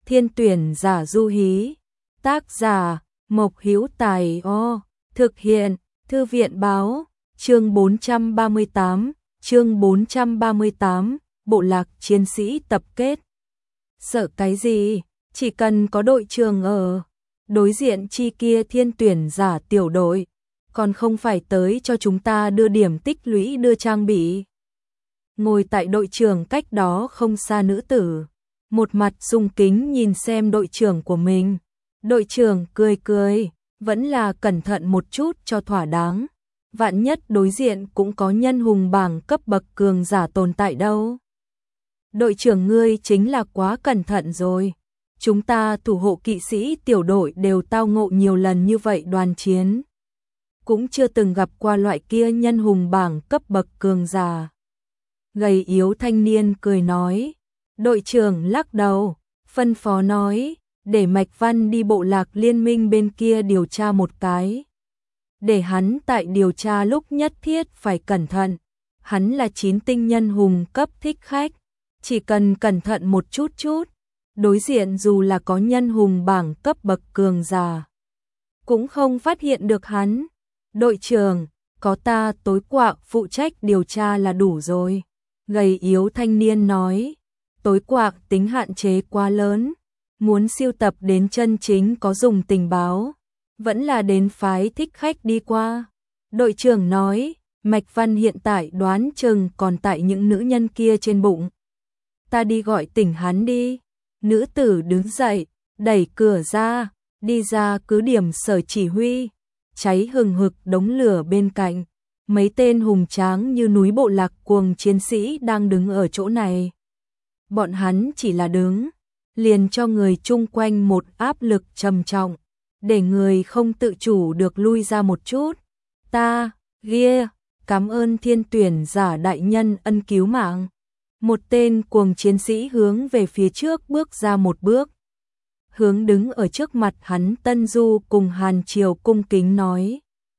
Thiên tuyển giả Du Hí. Tác giả Mộc Hữu Tài. Thực hiện Thư viện báo. Chương 438, Bộ lạc chiến sĩ tập kết. Sợ cái gì, chỉ cần có đội trưởng ở. Đối diện chi kia thiên tuyển giả tiểu đội, còn không phải tới cho chúng ta đưa điểm tích lũy, đưa trang bị. Ngồi tại đội trưởng cách đó không xa nữ tử, một mặt sung kính nhìn xem đội trưởng của mình. Đội trưởng cười cười, vẫn là cẩn thận một chút cho thỏa đáng. Vạn nhất đối diện cũng có nhân hùng bảng cấp bậc cường giả tồn tại đâu. Đội trưởng ngươi chính là quá cẩn thận rồi. Chúng ta thủ hộ kỵ sĩ tiểu đội đều tao ngộ nhiều lần như vậy đoàn chiến, cũng chưa từng gặp qua loại kia nhân hùng bảng cấp bậc cường giả. Gầy yếu thanh niên cười nói. Đội trưởng lắc đầu, phân phó nói, để Mạch Văn đi bộ lạc liên minh bên kia điều tra một cái. Để hắn tại điều tra lúc nhất thiết phải cẩn thận. Hắn là 9 tinh nhân hùng cấp thích khách, chỉ cần cẩn thận một chút. Đối diện dù là có nhân hùng bảng cấp bậc cường giả, cũng không phát hiện được hắn. Đội trưởng, có ta tối quạng phụ trách điều tra là đủ rồi. Gầy yếu thanh niên nói. Tối quạng tính hạn chế quá lớn, muốn siêu tập đến chân chính có dùng tình báo, vẫn là đến phái thích khách đi qua. Đội trưởng nói, Mạch Văn hiện tại đoán chừng còn tại những nữ nhân kia trên bụng. Ta đi gọi tỉnh hắn đi. Nữ tử đứng dậy, đẩy cửa ra, đi ra cứ điểm sở chỉ huy. Cháy hừng hực đống lửa bên cạnh, mấy tên hùng tráng như núi bộ lạc cuồng chiến sĩ đang đứng ở chỗ này. Bọn hắn chỉ là đứng, liền cho người chung quanh một áp lực trầm trọng, để người không tự chủ được lui ra một chút. Cảm ơn thiên tuyển giả đại nhân ân cứu mạng. Một tên cuồng chiến sĩ hướng về phía trước bước ra một bước. Hướng đứng ở trước mặt hắn Tân Du cùng Hàn Triều cung kính nói.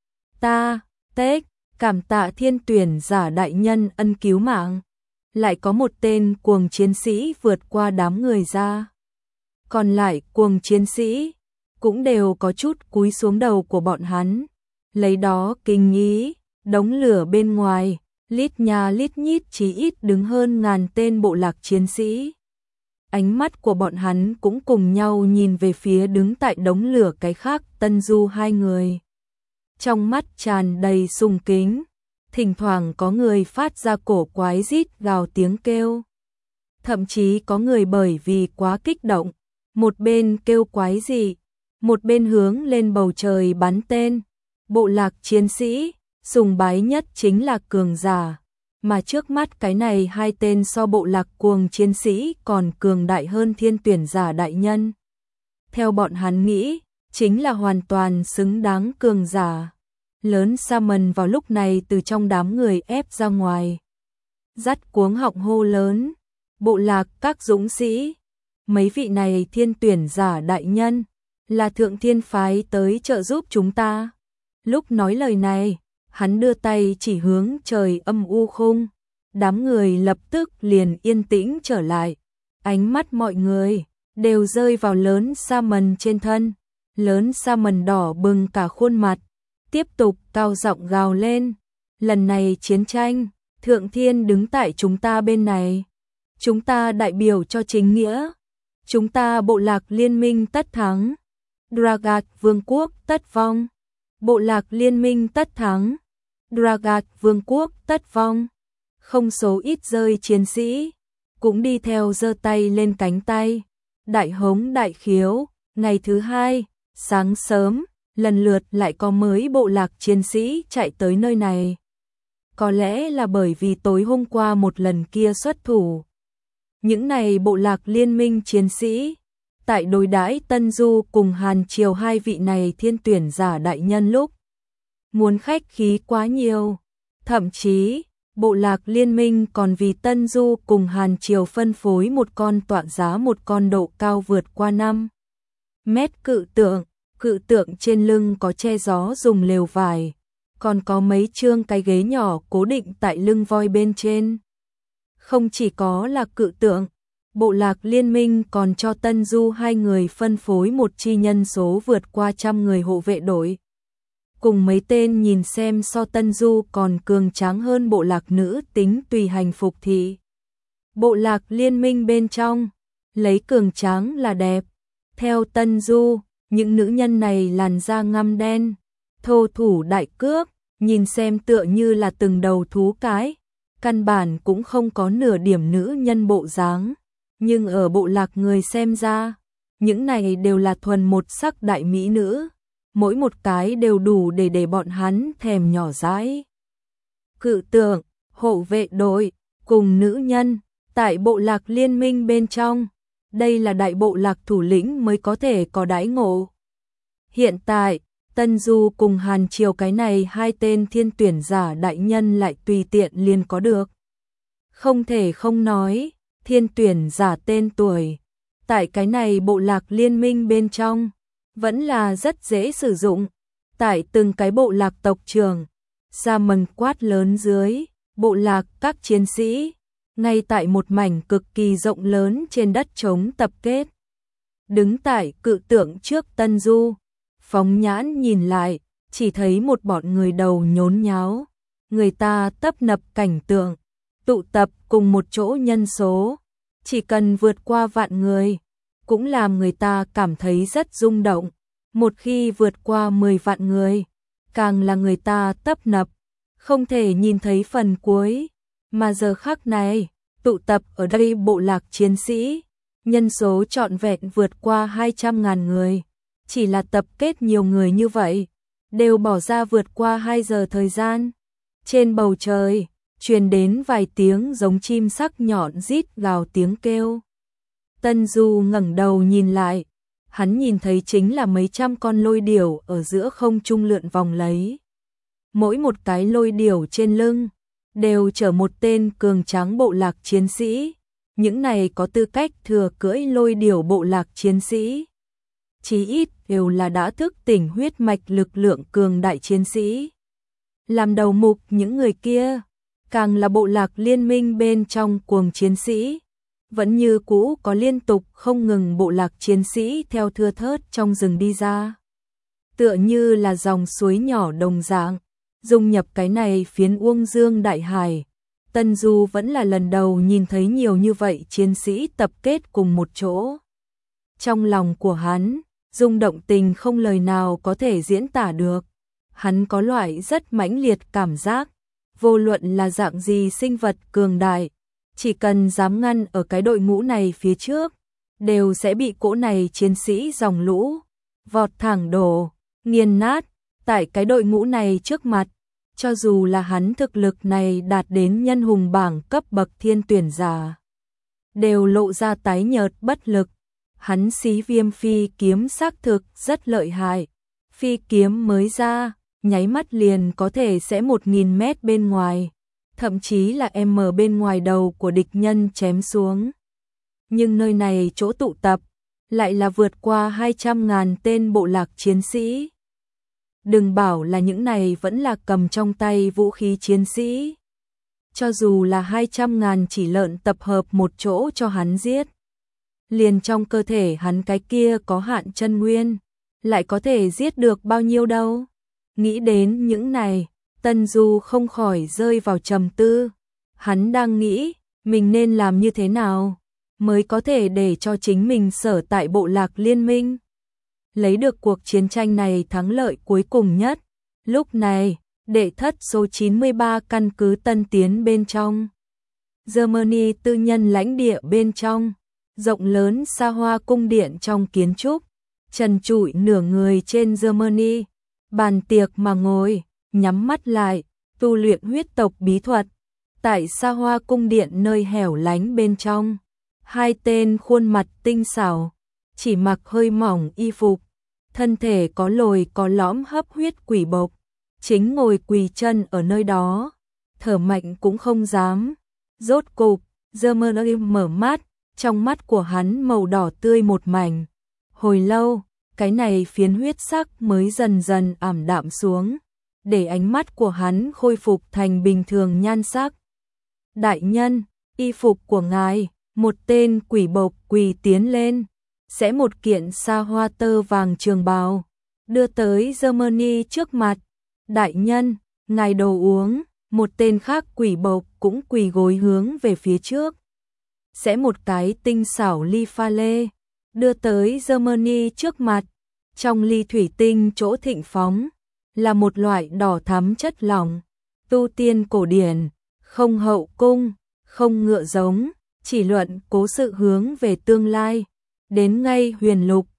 Cảm tạ thiên tuyển giả đại nhân ân cứu mạng. Lại có một tên cuồng chiến sĩ vượt qua đám người ra. Còn lại cuồng chiến sĩ cũng đều có chút cúi xuống đầu của bọn hắn, lấy đó kinh ý. Đống lửa bên ngoài, lít nha lít nhít chỉ ít đứng hơn 1000 tên bộ lạc chiến sĩ. Ánh mắt của bọn hắn cũng cùng nhau nhìn về phía đứng tại đống lửa cái khác Tân Du hai người. Trong mắt tràn đầy sùng kính, thỉnh thoảng có người phát ra cổ quái rít gào tiếng kêu. Thậm chí có người bởi vì quá kích động, một bên kêu quái dị, một bên hướng lên bầu trời bắn tên. Bộ lạc chiến sĩ, sùng bái nhất chính là cường giả, mà trước mắt cái này hai tên so bộ lạc cuồng chiến sĩ còn cường đại hơn thiên tuyển giả đại nhân. Theo bọn hắn nghĩ, chính là hoàn toàn xứng đáng cường giả. Lớn Salmon vào lúc này từ trong đám người ép ra ngoài, dắt cuống họng hô lớn, bộ lạc các dũng sĩ, mấy vị này thiên tuyển giả đại nhân, là thượng thiên phái tới trợ giúp chúng ta. Lúc nói lời này, hắn đưa tay chỉ hướng trời âm u khung, đám người lập tức liền yên tĩnh trở lại. Ánh mắt mọi người đều rơi vào lớn Salmon trên thân. Lớn Salmon đỏ bừng cả khuôn mặt, tiếp tục cao giọng gào lên. Lần này chiến tranh, thượng thiên đứng tại chúng ta bên này. Chúng ta đại biểu cho chính nghĩa. Chúng ta bộ lạc liên minh tất thắng. Dragat vương quốc tất vong. Bộ lạc liên minh tất thắng. Dragat vương quốc tất vong. Không số ít rơi chiến sĩ cũng đi theo giơ tay lên cánh tay, đại hống đại khiếu. Ngày thứ hai, sáng sớm, lần lượt lại có mới bộ lạc chiến sĩ chạy tới nơi này. Có lẽ là bởi vì tối hôm qua một lần kia xuất thủ. Những này bộ lạc liên minh chiến sĩ, tại đối đãi Tân Du cùng Hàn Triều hai vị này thiên tuyển giả đại nhân lúc, muốn khách khí quá nhiều. Thậm chí, bộ lạc liên minh còn vì Tân Du cùng Hàn Triều phân phối một con tọa giá một con độ cao vượt qua 5 mét cự tượng trên lưng có che gió dùng lều vải, còn có mấy chương cái ghế nhỏ cố định tại lưng voi bên trên. Không chỉ có là cự tượng, bộ lạc liên minh còn cho Tân Du hai người phân phối một chi nhân số vượt qua 100 người hộ vệ đội. Cùng mấy tên nhìn xem so Tân Du còn cường tráng hơn bộ lạc nữ tính tùy hành phục thị. Bộ lạc liên minh bên trong, lấy cường tráng là đẹp. Theo Tân Du, những nữ nhân này làn da ngăm đen, thô thủ đại cước, nhìn xem tựa như là từng đầu thú cái, căn bản cũng không có nửa điểm nữ nhân bộ dáng. Nhưng ở bộ lạc người xem ra, những này đều là thuần một sắc đại mỹ nữ, mỗi một cái đều đủ để bọn hắn thèm nhỏ dãi. Cự tượng, hộ vệ đội, cùng nữ nhân, tại bộ lạc liên minh bên trong, đây là đại bộ lạc thủ lĩnh mới có thể có đãi ngộ. Hiện tại, Tân Du cùng Hàn Triều cái này hai tên thiên tuyển giả đại nhân lại tùy tiện liền có được. Không thể không nói, thiên tuyển giả tên tuổi, tại cái này bộ lạc liên minh bên trong, vẫn là rất dễ sử dụng. Tại từng cái bộ lạc tộc trưởng, ra mần quát lớn dưới, bộ lạc các chiến sĩ, ngay tại một mảnh cực kỳ rộng lớn trên đất trống tập kết. Đứng tại cự tượng trước Tân Du, phóng nhãn nhìn lại, chỉ thấy một bọn người đầu nhốn nháo, người ta tấp nập cảnh tượng, tụ tập cùng một chỗ nhân số, chỉ cần vượt qua vạn người, cũng làm người ta cảm thấy rất rung động. Một khi vượt qua 10 vạn người, càng là người ta tấp nập, không thể nhìn thấy phần cuối. Mà giờ khắc này, tụ tập ở đây bộ lạc chiến sĩ, nhân số trọn vẹn vượt qua 200.000 người. Chỉ là tập kết nhiều người như vậy, đều bỏ ra vượt qua 2 giờ thời gian. Trên bầu trời, truyền đến vài tiếng giống chim sắc nhọn rít gào tiếng kêu. Tân Du ngẩng đầu nhìn lại, hắn nhìn thấy chính là mấy trăm con lôi điểu ở giữa không trung lượn vòng lấy. Mỗi một cái lôi điểu trên lưng, đều chở một tên cường tráng bộ lạc chiến sĩ. Những này có tư cách thừa cưỡi lôi điểu bộ lạc chiến sĩ, chí ít đều là đã thức tỉnh huyết mạch lực lượng cường đại chiến sĩ. Làm đầu mục những người kia, càng là bộ lạc liên minh bên trong cuồng chiến sĩ. Vẫn như cũ có liên tục không ngừng bộ lạc chiến sĩ theo thưa thớt trong rừng đi ra. Tựa như là dòng suối nhỏ đồng dạng, dung nhập cái này phiến Uông Dương đại hải. Tân Du vẫn là lần đầu nhìn thấy nhiều như vậy chiến sĩ tập kết cùng một chỗ. Trong lòng của hắn, rung động tình không lời nào có thể diễn tả được. Hắn có loại rất mãnh liệt cảm giác, vô luận là dạng gì sinh vật cường đại, chỉ cần dám ngăn ở cái đội ngũ này phía trước, đều sẽ bị cỗ này chiến sĩ dòng lũ vọt thẳng đổ, nghiền nát. Tại cái đội ngũ này trước mặt, cho dù là hắn thực lực này đạt đến nhân hùng bảng cấp bậc thiên tuyển giả, đều lộ ra tái nhợt bất lực. Hắn xí viêm phi kiếm xác thực rất lợi hại, phi kiếm mới ra, nháy mắt liền có thể sẽ 1000 mét bên ngoài, thậm chí là m bên ngoài đầu của địch nhân chém xuống. Nhưng nơi này chỗ tụ tập, lại là vượt qua 200.000 tên bộ lạc chiến sĩ. Đừng bảo là những này vẫn là cầm trong tay vũ khí chiến sĩ. Cho dù là 200.000 chỉ lợn tập hợp một chỗ cho hắn giết, liền trong cơ thể hắn cái kia có hạn chân nguyên, lại có thể giết được bao nhiêu đâu. Nghĩ đến những này, Tân Du không khỏi rơi vào trầm tư. Hắn đang nghĩ, mình nên làm như thế nào mới có thể để cho chính mình sở tại bộ lạc liên minh lấy được cuộc chiến tranh này thắng lợi cuối cùng nhất. Lúc này, đệ thất số 93 căn cứ Tân Tiến bên trong, Germany tư nhân lãnh địa bên trong, rộng lớn xa hoa cung điện trong kiến trúc, trần trụi nửa người trên Germany, bàn tiệc mà ngồi, nhắm mắt lại, tu luyện huyết tộc bí thuật. Tại xa hoa cung điện nơi hẻo lánh bên trong, hai tên khuôn mặt tinh xảo, chỉ mặc hơi mỏng y phục, thân thể có lồi có lõm hấp huyết quỷ bộc, chính ngồi quỳ chân ở nơi đó, thở mạnh cũng không dám. Rốt cục, Germany mở mắt, trong mắt của hắn màu đỏ tươi một mảnh. Hồi lâu, cái này phiến huyết sắc mới dần dần ảm đạm xuống, để ánh mắt của hắn khôi phục thành bình thường nhan sắc. Đại nhân, y phục của ngài, Một tên quỷ bộc quỳ tiến lên, sẽ một kiện sa hoa tơ vàng trường bào, đưa tới Germany trước mặt. Đại nhân, ngài đồ uống. Một tên khác quỷ bộc cũng quỳ gối hướng về phía trước, sẽ một cái tinh xảo ly pha lê, đưa tới Germany trước mặt. Trong ly thủy tinh chỗ thịnh phóng là một loại đỏ thắm chất lỏng, tu tiên cổ điển, không hậu cung, không ngựa giống, chỉ luận cố sự hướng về tương lai, đến ngay huyền lục,